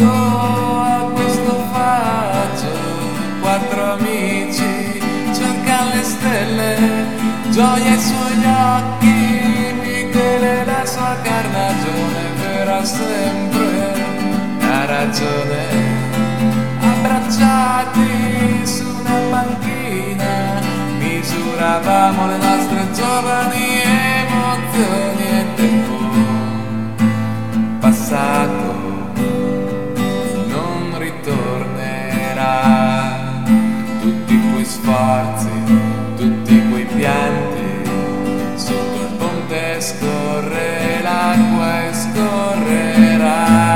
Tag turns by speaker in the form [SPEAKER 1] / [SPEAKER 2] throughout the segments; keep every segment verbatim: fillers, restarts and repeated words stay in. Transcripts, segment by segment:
[SPEAKER 1] foto a questo faggio, quattro amici cercano le stelle, gioia ai suoi occhi, Michele la sua carnagione, per sempre ha ragione. Abbracciati su una panchina, misuravamo le nostre giovani emozioni e tempo passato non ritornerà. Tutti i tuoi sforzi, tutti quei pianti, sotto il ponte scorre l'acqua e scorrerà.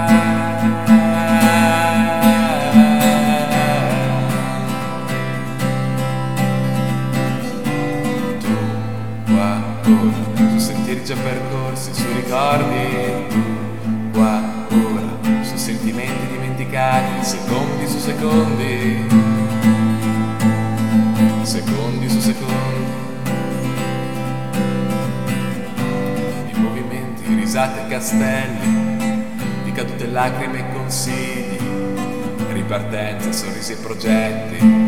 [SPEAKER 1] Su sentieri già percorsi, su ricordi, tu qua ora, su sentimenti dimenticati, secondi su secondi, secondi su secondi, i movimenti, risate e castelli, di cadute lacrime e consigli, ripartenza, sorrisi e progetti.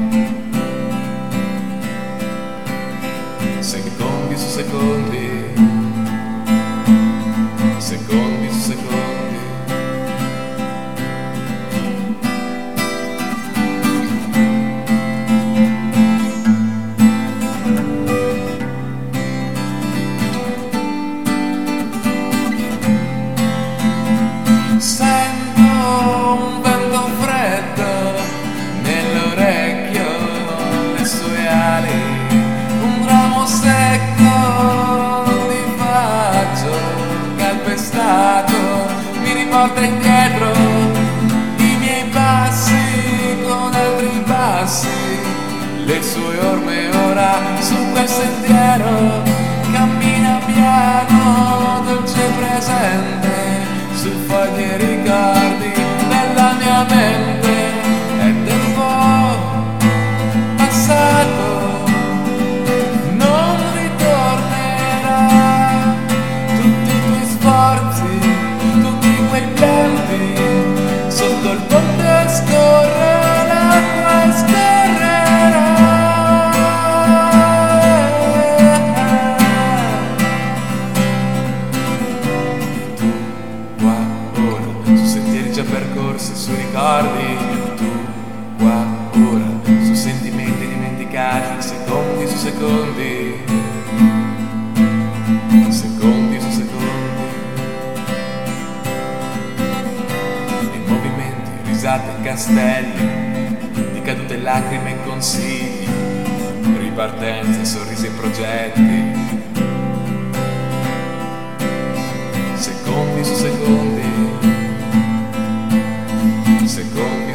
[SPEAKER 1] Secondi su secondi, secondi su secondi. Sento un vento freddo nell'orecchio, le sue ali, secco di faggio calpestato mi riporta indietro i miei passi con altri passi, le sue orme ora su quel sentiero, cammina piano, dolce presente su fogli e ricordi della mia mente. È tempo passato, sotto il ponte scorre l'acqua e scorrerà. Tu qua ora, su sentieri già percorsi, su ricordi, tu qua ora, su sentimenti dimenticati, secondi su secondi, secondi su secondi. Risate e castelli, di cadute lacrime e consigli, ripartenze, sorrisi e progetti. Secondi su secondi, secondi.